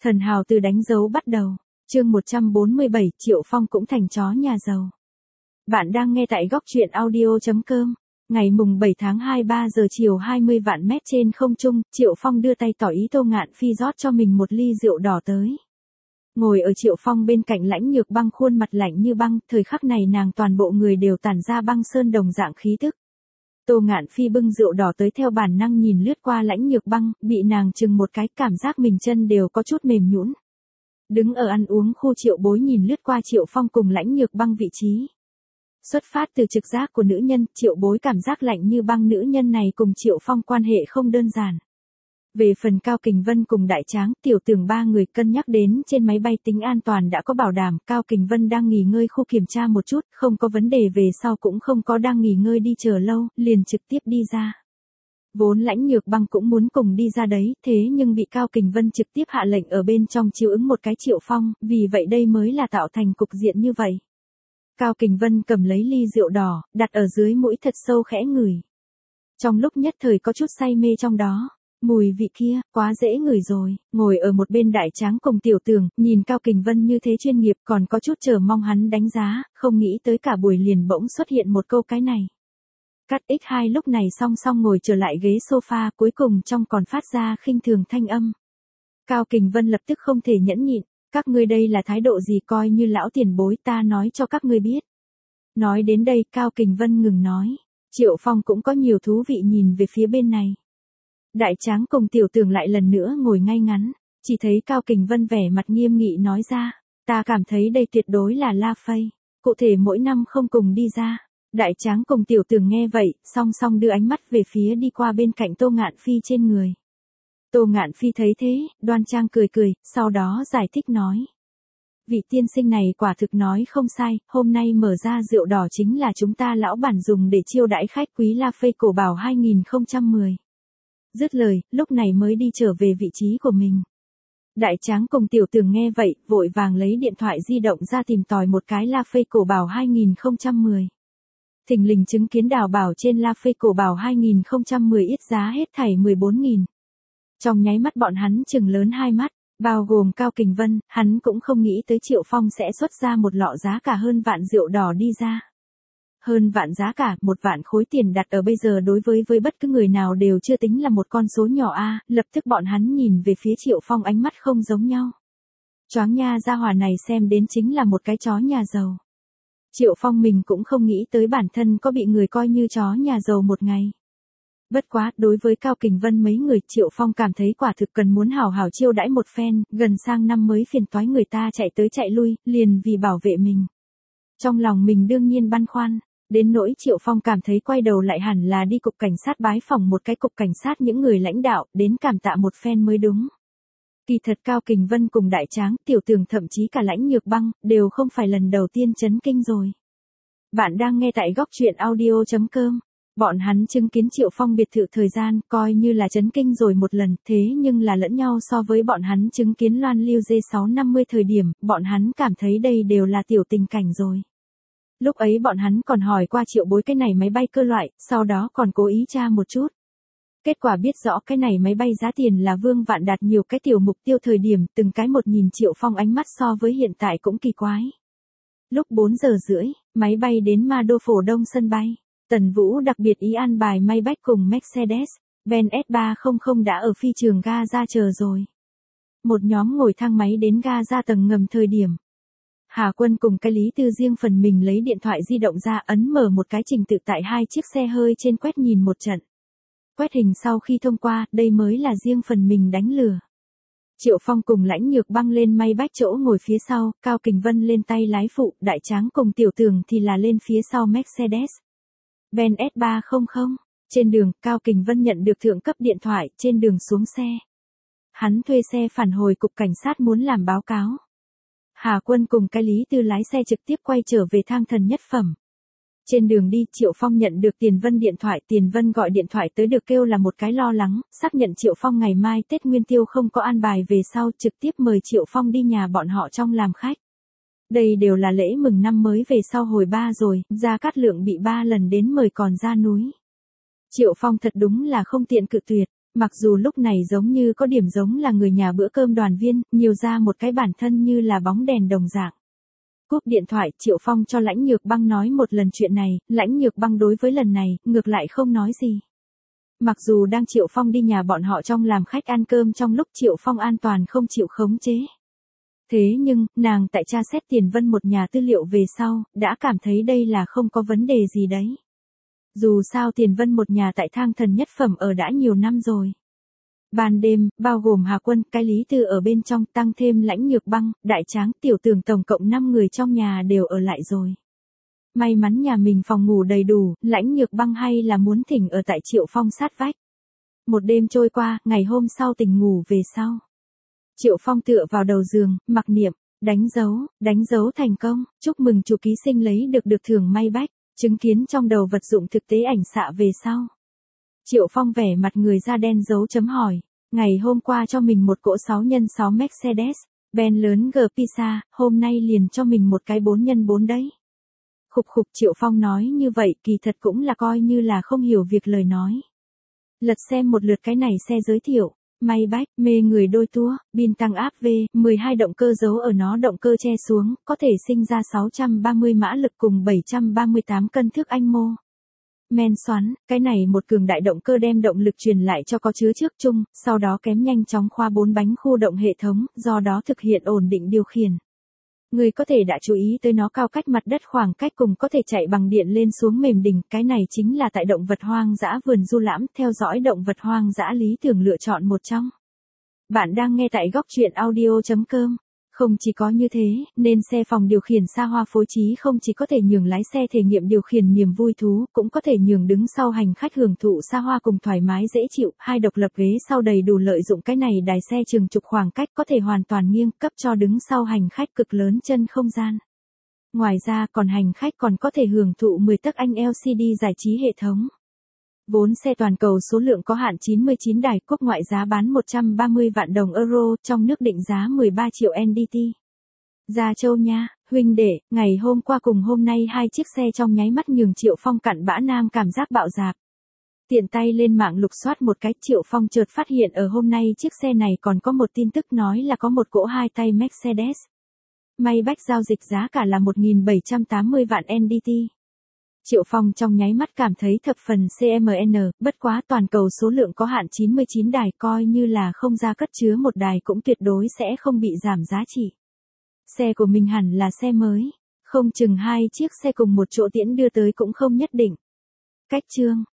Thần hào từ đánh dấu bắt đầu. Chương 147, Triệu Phong cũng thành chó nhà giàu. Bạn đang nghe tại góc truyện audio.com. Ngày mùng 7 tháng 2 3 giờ chiều 20 vạn mét trên không trung, Triệu Phong đưa tay tỏ ý Tô Ngạn Phi rót cho mình một ly rượu đỏ tới. Ngồi ở Triệu Phong bên cạnh Lãnh Nhược Băng, khuôn mặt lạnh như băng, thời khắc này nàng toàn bộ người đều tản ra băng sơn đồng dạng khí tức. Tô Ngạn Phi bưng rượu đỏ tới, theo bản năng nhìn lướt qua Lãnh Nhược Băng, bị nàng chừng một cái, cảm giác mình chân đều có chút mềm nhũn. Đứng ở ăn uống khu, Triệu Bối nhìn lướt qua Triệu Phong cùng Lãnh Nhược Băng vị trí. Xuất phát từ trực giác của nữ nhân, Triệu Bối cảm giác lạnh như băng nữ nhân này cùng Triệu Phong quan hệ không đơn giản. Về phần Cao Kình Vân cùng Đại Tráng, Tiểu Tường ba người cân nhắc đến trên máy bay tính an toàn đã có bảo đảm, Cao Kình Vân đang nghỉ ngơi khu kiểm tra một chút, không có vấn đề về sau cũng không có đang nghỉ ngơi đi chờ lâu, liền trực tiếp đi ra. Vốn Lãnh Nhược Băng cũng muốn cùng đi ra đấy, thế nhưng bị Cao Kình Vân trực tiếp hạ lệnh ở bên trong chiếu ứng một cái Triệu Phong, vì vậy đây mới là tạo thành cục diện như vậy. Cao Kình Vân cầm lấy ly rượu đỏ, đặt ở dưới mũi thật sâu khẽ ngửi. Trong lúc nhất thời có chút say mê trong đó. Mùi vị kia, quá dễ ngửi rồi. Ngồi ở một bên Đại Tráng cùng Tiểu Tường, nhìn Cao Kình Vân như thế chuyên nghiệp, còn có chút chờ mong hắn đánh giá, không nghĩ tới cả buổi liền bỗng xuất hiện một câu cái này. Cắt X2 lúc này song song ngồi trở lại ghế sofa, cuối cùng trong còn phát ra khinh thường thanh âm. Cao Kình Vân lập tức không thể nhẫn nhịn, các ngươi đây là thái độ gì, coi như lão tiền bối ta nói cho các ngươi biết. Nói đến đây, Cao Kình Vân ngừng nói. Triệu Phong cũng có nhiều thú vị nhìn về phía bên này. Đại Tráng cùng Tiểu Tường lại lần nữa ngồi ngay ngắn, chỉ thấy Cao Kình Vân vẻ mặt nghiêm nghị nói ra, ta cảm thấy đây tuyệt đối là La Phây, cụ thể mỗi năm không cùng đi ra. Đại Tráng cùng Tiểu Tường nghe vậy, song song đưa ánh mắt về phía đi qua bên cạnh Tô Ngạn Phi trên người. Tô Ngạn Phi thấy thế, đoan trang cười cười, sau đó giải thích nói. Vị tiên sinh này quả thực nói không sai, hôm nay mở ra rượu đỏ chính là chúng ta lão bản dùng để chiêu đãi khách quý La Phây cổ bảo 2010. Dứt lời, lúc này mới đi trở về vị trí của mình. Đại Tráng cùng Tiểu Tường nghe vậy, vội vàng lấy điện thoại di động ra tìm tòi một cái La Phây cổ bảo 2010. Thình lình chứng kiến đào bảo trên La Phây cổ bảo 2010 ít giá hết thảy 14.000. Trong nháy mắt bọn hắn trừng lớn hai mắt, bao gồm Cao Kình Vân, hắn cũng không nghĩ tới Triệu Phong sẽ xuất ra một lọ giá cả hơn vạn rượu đỏ đi ra. Hơn vạn giá cả, 1 vạn khối tiền đặt ở bây giờ đối với bất cứ người nào đều chưa tính là một con số nhỏ a. Lập tức bọn hắn nhìn về phía Triệu Phong, ánh mắt không giống nhau. Choáng nha, gia hỏa này xem đến chính là một cái chó nhà giàu. Triệu Phong mình cũng không nghĩ tới bản thân có bị người coi như chó nhà giàu một ngày. Bất quá, đối với Cao Kình Vân mấy người, Triệu Phong cảm thấy quả thực cần muốn hảo hảo chiêu đãi một phen, gần sang năm mới phiền toái người ta chạy tới chạy lui, liền vì bảo vệ mình. Trong lòng mình đương nhiên băn khoăn, đến nỗi Triệu Phong cảm thấy quay đầu lại hẳn là đi cục cảnh sát bái phỏng một cái cục cảnh sát những người lãnh đạo, đến cảm tạ một phen mới đúng. Kỳ thật Cao Kình Vân cùng Đại Tráng, Tiểu Tường thậm chí cả Lãnh Nhược Băng, đều không phải lần đầu tiên chấn kinh rồi. Bạn đang nghe tại góc truyện audio.com. Bọn hắn chứng kiến Triệu Phong biệt thự thời gian, coi như là chấn kinh rồi một lần, thế nhưng là lẫn nhau so với bọn hắn chứng kiến loan lưu G650 thời điểm, bọn hắn cảm thấy đây đều là tiểu tình cảnh rồi. Lúc ấy bọn hắn còn hỏi qua Triệu Bối cái này máy bay cơ loại, sau đó còn cố ý tra một chút. Kết quả biết rõ cái này máy bay giá tiền là vương vạn đạt nhiều cái tiểu mục tiêu thời điểm, từng cái một nhìn Triệu Phong ánh mắt so với hiện tại cũng kỳ quái. Lúc 4 giờ rưỡi, máy bay đến Ma Đô Phổ Đông sân bay. Tần Vũ đặc biệt ý an bài Maybach cùng Mercedes-Benz S300 đã ở phi trường Gaza chờ rồi. Một nhóm ngồi thang máy đến Gaza tầng ngầm thời điểm. Hà Quân cùng cái Lý Tư riêng phần mình lấy điện thoại di động ra, ấn mở một cái trình tự tại hai chiếc xe hơi trên quét nhìn một trận. Quét hình sau khi thông qua, đây mới là riêng phần mình đánh lừa. Triệu Phong cùng Lãnh Nhược Băng lên Maybach chỗ ngồi phía sau, Cao Kình Vân lên tay lái phụ, Đại Tráng cùng Tiểu Tường thì là lên phía sau Mercedes-Benz S300. Trên đường, Cao Kình Vân nhận được thượng cấp điện thoại, trên đường xuống xe. Hắn thuê xe phản hồi cục cảnh sát muốn làm báo cáo. Hà Quân cùng cái Lý Tư lái xe trực tiếp quay trở về Thang Thần Nhất Phẩm. Trên đường đi, Triệu Phong nhận được Tiền Vân điện thoại, Tiền Vân gọi điện thoại tới được kêu là một cái lo lắng, xác nhận Triệu Phong ngày mai Tết Nguyên Tiêu không có an bài về sau, trực tiếp mời Triệu Phong đi nhà bọn họ trong làm khách. Đây đều là lễ mừng năm mới về sau hồi 3 rồi, Gia Cát Lượng bị 3 lần đến mời còn ra núi. Triệu Phong thật đúng là không tiện cự tuyệt, Mặc dù lúc này giống như có điểm giống là người nhà bữa cơm đoàn viên, nhiều ra một cái bản thân như là bóng đèn đồng dạng. Cúp điện thoại, Triệu Phong cho Lãnh Nhược Băng nói một lần chuyện này, Lãnh Nhược Băng đối với lần này, ngược lại không nói gì. Mặc dù đang Triệu Phong đi nhà bọn họ trong làm khách ăn cơm trong lúc Triệu Phong an toàn không chịu khống chế. Thế nhưng, nàng tại tra xét Tiền Vân một nhà tư liệu về sau, đã cảm thấy đây là không có vấn đề gì đấy. Dù sao Tiền Vân một nhà tại Thang Thần Nhất Phẩm ở đã nhiều năm rồi. Ban đêm, bao gồm Hà Quân, cái Lý Tư ở bên trong, tăng thêm Lãnh Nhược Băng, Đại Tráng, Tiểu Tường tổng cộng 5 người trong nhà đều ở lại rồi. May mắn nhà mình phòng ngủ đầy đủ, Lãnh Nhược Băng hay là muốn thỉnh ở tại Triệu Phong sát vách. Một đêm trôi qua, ngày hôm sau tỉnh ngủ về sau. Triệu Phong tựa vào đầu giường, mặc niệm, đánh dấu thành công, chúc mừng chủ ký sinh lấy được thưởng may bách, chứng kiến trong đầu vật dụng thực tế ảnh xạ về sau. Triệu Phong vẻ mặt người da đen dấu chấm hỏi, ngày hôm qua cho mình một cỗ 6x6 Mercedes, Benz lớn G Pisa, hôm nay liền cho mình một cái 4x4 đấy. Khục Triệu Phong nói như vậy kỳ thật cũng là coi như là không hiểu việc lời nói. Lật xem một lượt cái này xe giới thiệu, may bách, mê người đôi tua, bin tăng áp V, 12 động cơ giấu ở nó động cơ che xuống, có thể sinh ra 630 mã lực cùng 738 cân thước anh mô. Men xoắn, cái này một cường đại động cơ đem động lực truyền lại cho có chứa trước chung, sau đó kém nhanh chóng khoa 4 bánh khu động hệ thống, do đó thực hiện ổn định điều khiển. Người có thể đã chú ý tới nó cao cách mặt đất khoảng cách cùng có thể chạy bằng điện lên xuống mềm đỉnh, cái này chính là tại động vật hoang dã vườn du lãm, theo dõi động vật hoang dã lý tưởng lựa chọn một trong. Bạn đang nghe tại góc truyện audio.com. Không chỉ có như thế, nên xe phòng điều khiển xa hoa phối trí không chỉ có thể nhường lái xe thể nghiệm điều khiển niềm vui thú, cũng có thể nhường đứng sau hành khách hưởng thụ xa hoa cùng thoải mái dễ chịu, hai độc lập ghế sau đầy đủ lợi dụng, cái này đài xe chừng chục khoảng cách có thể hoàn toàn nghiêng cấp cho đứng sau hành khách cực lớn chân không gian. Ngoài ra còn hành khách còn có thể hưởng thụ 10 tấc anh LCD giải trí hệ thống. Vốn xe toàn cầu số lượng có hạn 99 đài, quốc ngoại giá bán 130 vạn đồng euro, trong nước định giá 13 triệu NDT. Gia Châu nha, huynh đệ, ngày hôm qua cùng hôm nay hai chiếc xe trong nháy mắt nhường Triệu Phong cặn bã nam cảm giác bạo dạp. Tiện tay lên mạng lục soát một cái, Triệu Phong chợt phát hiện ở hôm nay chiếc xe này còn có một tin tức nói là có một cỗ hai tay Mercedes. May bách giao dịch giá cả là 1.780 vạn NDT. Triệu Phong trong nháy mắt cảm thấy thập phần CMN, bất quá toàn cầu số lượng có hạn 99 đài, coi như là không ra cất chứa một đài cũng tuyệt đối sẽ không bị giảm giá trị. Xe của mình hẳn là xe mới, không chừng hai chiếc xe cùng một chỗ tiễn đưa tới cũng không nhất định. Cách chương